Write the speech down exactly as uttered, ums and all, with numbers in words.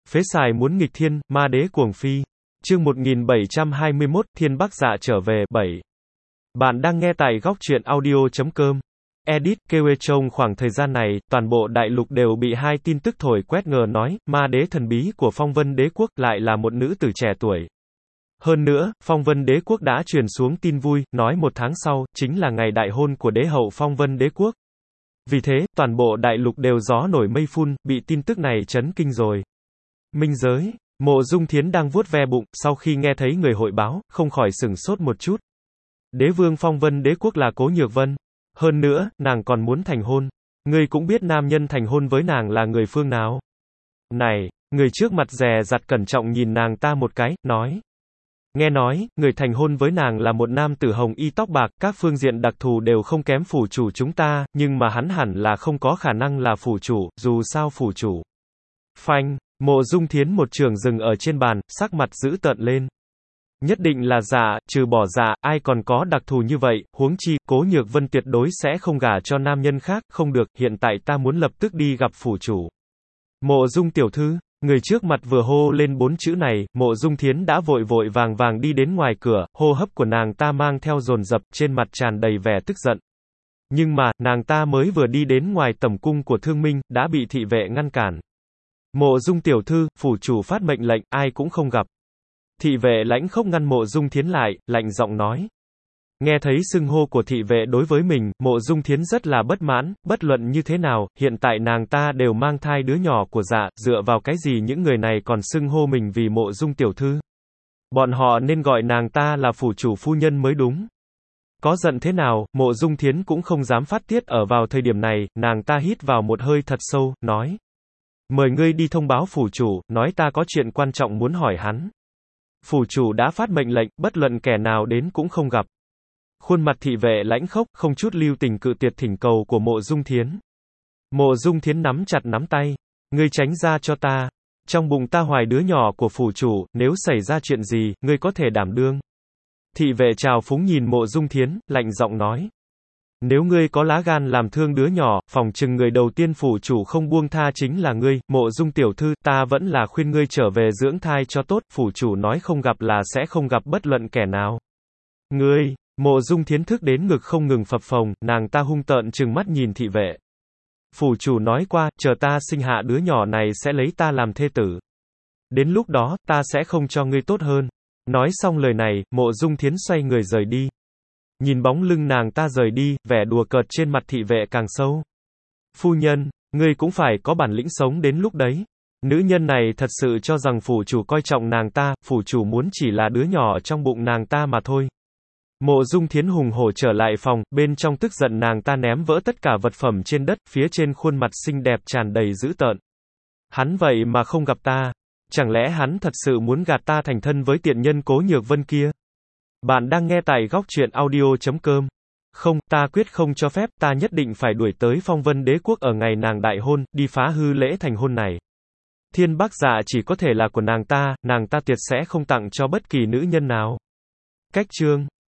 Phế xài muốn nghịch thiên, ma đế cuồng phi. Chương một nghìn bảy trăm hai mươi mốt, Thiên Bắc Dạ trở về, bảy. Bạn đang nghe tại góc truyện audio chấm com. Edit, kêu trong khoảng thời gian này, toàn bộ đại lục đều bị hai tin tức thổi quét ngờ nói, ma đế thần bí của Phong Vân Đế Quốc lại là một nữ tử trẻ tuổi. Hơn nữa, Phong Vân Đế Quốc đã truyền xuống tin vui, nói một tháng sau, chính là ngày đại hôn của đế hậu Phong Vân Đế Quốc. Vì thế, toàn bộ đại lục đều gió nổi mây phun, bị tin tức này chấn kinh rồi. Minh giới, Mộ Dung Thiến đang vuốt ve bụng, sau khi nghe thấy người hội báo, không khỏi sửng sốt một chút. Đế vương Phong Vân Đế Quốc là Cố Nhược Vân. Hơn nữa, nàng còn muốn thành hôn. Ngươi cũng biết nam nhân thành hôn với nàng là người phương nào. Này, người trước mặt dè dặt cẩn trọng nhìn nàng ta một cái, nói. Nghe nói, người thành hôn với nàng là một nam tử hồng y tóc bạc, các phương diện đặc thù đều không kém phủ chủ chúng ta, nhưng mà hắn hẳn là không có khả năng là phủ chủ, dù sao phủ chủ. Phanh, Mộ Dung Thiến một trường dừng ở trên bàn, sắc mặt dữ tợn lên. Nhất định là dạ, trừ bỏ dạ, ai còn có đặc thù như vậy, huống chi, Cố Nhược Vân tuyệt đối sẽ không gả cho nam nhân khác, không được, hiện tại ta muốn lập tức đi gặp phủ chủ. Mộ Dung tiểu thư, người trước mặt vừa hô lên bốn chữ này, Mộ Dung Thiến đã vội vội vàng vàng đi đến ngoài cửa, hô hấp của nàng ta mang theo dồn dập, trên mặt tràn đầy vẻ tức giận. Nhưng mà, nàng ta mới vừa đi đến ngoài tẩm cung của Thương Minh, đã bị thị vệ ngăn cản. Mộ Dung tiểu thư, phủ chủ phát mệnh lệnh, ai cũng không gặp. Thị vệ lãnh khốc ngăn Mộ Dung Thiến lại, lạnh giọng nói. Nghe thấy xưng hô của thị vệ đối với mình, Mộ Dung Thiến rất là bất mãn, bất luận như thế nào, hiện tại nàng ta đều mang thai đứa nhỏ của dạ, dựa vào cái gì những người này còn xưng hô mình vì Mộ Dung tiểu thư. Bọn họ nên gọi nàng ta là phủ chủ phu nhân mới đúng. Có giận thế nào, Mộ Dung Thiến cũng không dám phát tiết ở vào thời điểm này, nàng ta hít vào một hơi thật sâu, nói. Mời ngươi đi thông báo phủ chủ, nói ta có chuyện quan trọng muốn hỏi hắn. Phủ chủ đã phát mệnh lệnh, bất luận kẻ nào đến cũng không gặp. Khuôn mặt thị vệ lãnh khốc, không chút lưu tình cự tuyệt thỉnh cầu của Mộ Dung Thiến. Mộ Dung Thiến nắm chặt nắm tay. Ngươi tránh ra cho ta. Trong bụng ta hoài đứa nhỏ của phủ chủ, nếu xảy ra chuyện gì, ngươi có thể đảm đương. Thị vệ trào phúng nhìn Mộ Dung Thiến, lạnh giọng nói. Nếu ngươi có lá gan làm thương đứa nhỏ, phòng chừng người đầu tiên phủ chủ không buông tha chính là ngươi, Mộ Dung tiểu thư, ta vẫn là khuyên ngươi trở về dưỡng thai cho tốt, phủ chủ nói không gặp là sẽ không gặp bất luận kẻ nào. Ngươi, Mộ Dung Thiến thức đến ngực không ngừng phập phồng, nàng ta hung tợn trừng mắt nhìn thị vệ. Phủ chủ nói qua, chờ ta sinh hạ đứa nhỏ này sẽ lấy ta làm thê tử. Đến lúc đó, ta sẽ không cho ngươi tốt hơn. Nói xong lời này, Mộ Dung Thiến xoay người rời đi. Nhìn bóng lưng nàng ta rời đi, vẻ đùa cợt trên mặt thị vệ càng sâu. Phu nhân, ngươi cũng phải có bản lĩnh sống đến lúc đấy. Nữ nhân này thật sự cho rằng phủ chủ coi trọng nàng ta, phủ chủ muốn chỉ là đứa nhỏ trong bụng nàng ta mà thôi. Mộ Dung Thiến hùng hổ trở lại phòng, bên trong tức giận nàng ta ném vỡ tất cả vật phẩm trên đất, phía trên khuôn mặt xinh đẹp tràn đầy dữ tợn. Hắn vậy mà không gặp ta. Chẳng lẽ hắn thật sự muốn gạt ta thành thân với tiện nhân Cố Nhược Vân kia? Bạn đang nghe tại góc truyện audio chấm com. Không, ta quyết không cho phép, ta nhất định phải đuổi tới Phong Vân Đế Quốc ở ngày nàng đại hôn, đi phá hư lễ thành hôn này. Thiên Bắc Dạ chỉ có thể là của nàng ta, nàng ta tuyệt sẽ không tặng cho bất kỳ nữ nhân nào. Cách chương